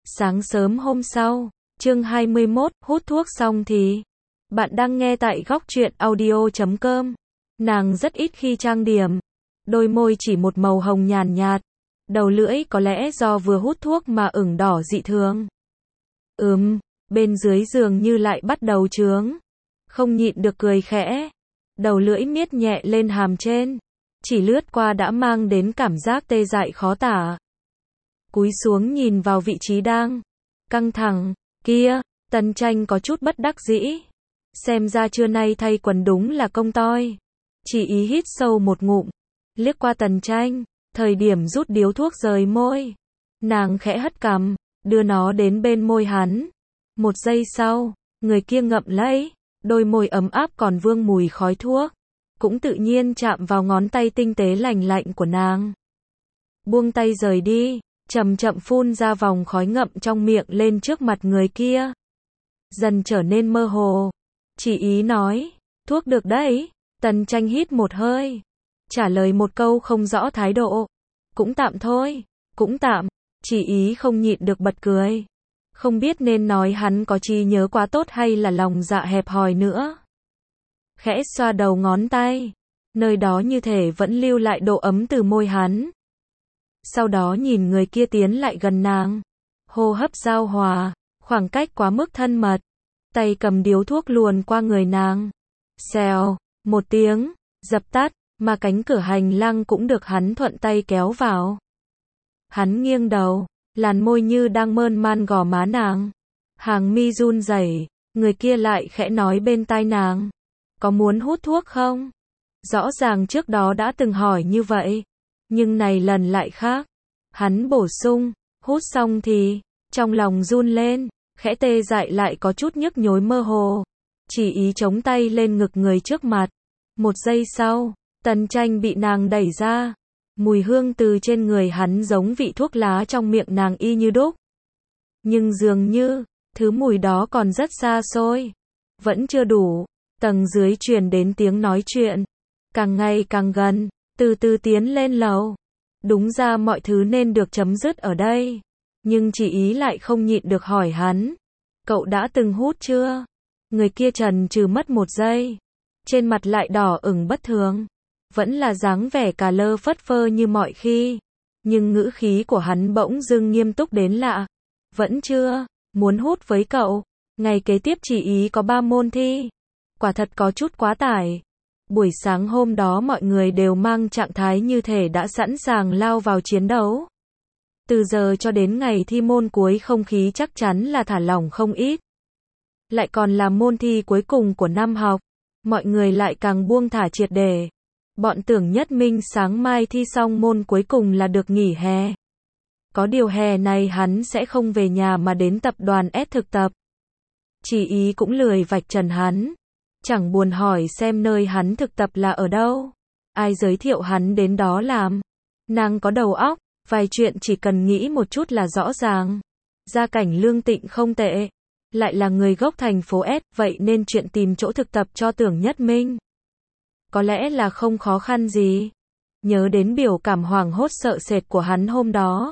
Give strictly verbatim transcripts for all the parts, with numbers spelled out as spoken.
Sáng sớm hôm sau, chương hai mươi mốt, hút thuốc xong thì. Bạn đang nghe tại góc truyện audio chấm com. Nàng rất ít khi trang điểm. Đôi môi chỉ một màu hồng nhàn nhạt. Đầu lưỡi có lẽ do vừa hút thuốc mà ửng đỏ dị thường. Ừm, bên dưới giường như lại bắt đầu chướng. Không nhịn được cười khẽ. Đầu lưỡi miết nhẹ lên hàm trên. Chỉ lướt qua đã mang đến cảm giác tê dại khó tả. Cúi xuống nhìn vào vị trí đang căng thẳng kia, Tần Tranh có chút bất đắc dĩ. Xem ra trưa nay thay quần đúng là công toi. Chỉ ý hít sâu một ngụm, liếc qua Tần Tranh, thời điểm rút điếu thuốc rời môi. Nàng khẽ hất cằm, đưa nó đến bên môi hắn. Một giây sau, người kia ngậm lấy, đôi môi ấm áp còn vương mùi khói thuốc, cũng tự nhiên chạm vào ngón tay tinh tế lành lạnh của nàng. Buông tay rời đi, chậm chậm phun ra vòng khói ngậm trong miệng lên trước mặt người kia. Dần trở nên mơ hồ. Chỉ ý nói, thuốc được đấy. Tần Tranh hít một hơi, trả lời một câu không rõ thái độ. Cũng tạm thôi, cũng tạm. Chỉ ý không nhịn được bật cười. Không biết nên nói hắn có trí nhớ quá tốt hay là lòng dạ hẹp hòi nữa. Khẽ xoa đầu ngón tay, nơi đó như thể vẫn lưu lại độ ấm từ môi hắn. Sau đó nhìn người kia tiến lại gần nàng. Hô hấp giao hòa, khoảng cách quá mức thân mật. Tay cầm điếu thuốc luồn qua người nàng. Xèo, một tiếng, dập tắt, mà cánh cửa hành lang cũng được hắn thuận tay kéo vào. Hắn nghiêng đầu, làn môi như đang mơn man gò má nàng. Hàng mi run rẩy, người kia lại khẽ nói bên tai nàng. Có muốn hút thuốc không? Rõ ràng trước đó đã từng hỏi như vậy. Nhưng này lần lại khác. Hắn bổ sung, hút xong thì, trong lòng run lên, khẽ tê dại lại có chút nhức nhối mơ hồ. Chỉ ý chống tay lên ngực người trước mặt. Một giây sau, Tần Tranh bị nàng đẩy ra. Mùi hương từ trên người hắn giống vị thuốc lá trong miệng nàng y như đúc. Nhưng dường như, thứ mùi đó còn rất xa xôi. Vẫn chưa đủ. Tầng dưới truyền đến tiếng nói chuyện. Càng ngày càng gần, từ từ tiến lên lầu. Đúng ra mọi thứ nên được chấm dứt ở đây. Nhưng chỉ ý lại không nhịn được hỏi hắn. Cậu đã từng hút chưa? Người kia chần chừ mất một giây. Trên mặt lại đỏ ửng bất thường. Vẫn là dáng vẻ cà lơ phất phơ như mọi khi. Nhưng ngữ khí của hắn bỗng dưng nghiêm túc đến lạ. Vẫn chưa, muốn hút với cậu. Ngày kế tiếp chỉ ý có ba môn thi. Quả thật có chút quá tải. Buổi sáng hôm đó mọi người đều mang trạng thái như thể đã sẵn sàng lao vào chiến đấu. Từ giờ cho đến ngày thi môn cuối không khí chắc chắn là thả lỏng không ít. Lại còn là môn thi cuối cùng của năm học. Mọi người lại càng buông thả triệt để. Bọn Tưởng Nhất Minh sáng mai thi xong môn cuối cùng là được nghỉ hè. Có điều hè này hắn sẽ không về nhà mà đến tập đoàn S thực tập. Chỉ ý cũng lười vạch trần hắn. Chẳng buồn hỏi xem nơi hắn thực tập là ở đâu. Ai giới thiệu hắn đến đó làm. Nàng có đầu óc, vài chuyện chỉ cần nghĩ một chút là rõ ràng. Gia cảnh Lương Tịnh không tệ. Lại là người gốc thành phố S, vậy nên chuyện tìm chỗ thực tập cho Tưởng Nhất Minh có lẽ là không khó khăn gì. Nhớ đến biểu cảm hoảng hốt sợ sệt của hắn hôm đó.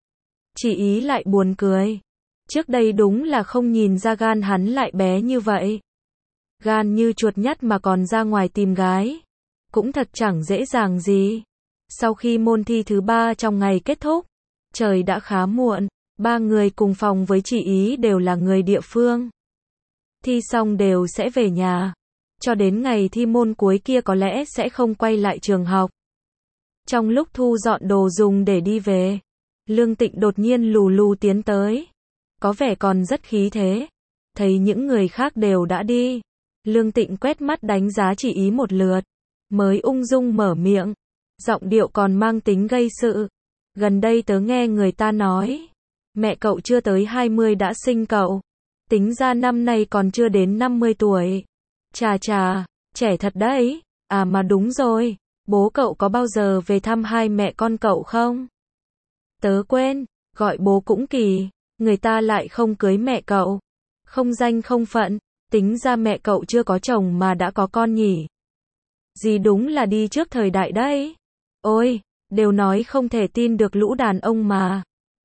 Chỉ ý lại buồn cười. Trước đây đúng là không nhìn ra gan hắn lại bé như vậy. Gan như chuột nhắt mà còn ra ngoài tìm gái. Cũng thật chẳng dễ dàng gì. Sau khi môn thi thứ ba trong ngày kết thúc, trời đã khá muộn. Ba người cùng phòng với chị ý đều là người địa phương. Thi xong đều sẽ về nhà. Cho đến ngày thi môn cuối kia có lẽ sẽ không quay lại trường học. Trong lúc thu dọn đồ dùng để đi về, Lương Tịnh đột nhiên lù lù tiến tới. Có vẻ còn rất khí thế. Thấy những người khác đều đã đi. Lương Tịnh quét mắt đánh giá chị ý một lượt. Mới ung dung mở miệng. Giọng điệu còn mang tính gây sự. Gần đây tớ nghe người ta nói. Mẹ cậu chưa tới hai mươi đã sinh cậu. Tính ra năm nay còn chưa đến năm mươi tuổi. Chà chà, trẻ thật đấy. À mà đúng rồi. Bố cậu có bao giờ về thăm hai mẹ con cậu không? Tớ quên, gọi bố cũng kỳ. Người ta lại không cưới mẹ cậu. Không danh không phận. Tính ra mẹ cậu chưa có chồng mà đã có con nhỉ. Gì đúng là đi trước thời đại đấy. Ôi, đều nói không thể tin được lũ đàn ông mà.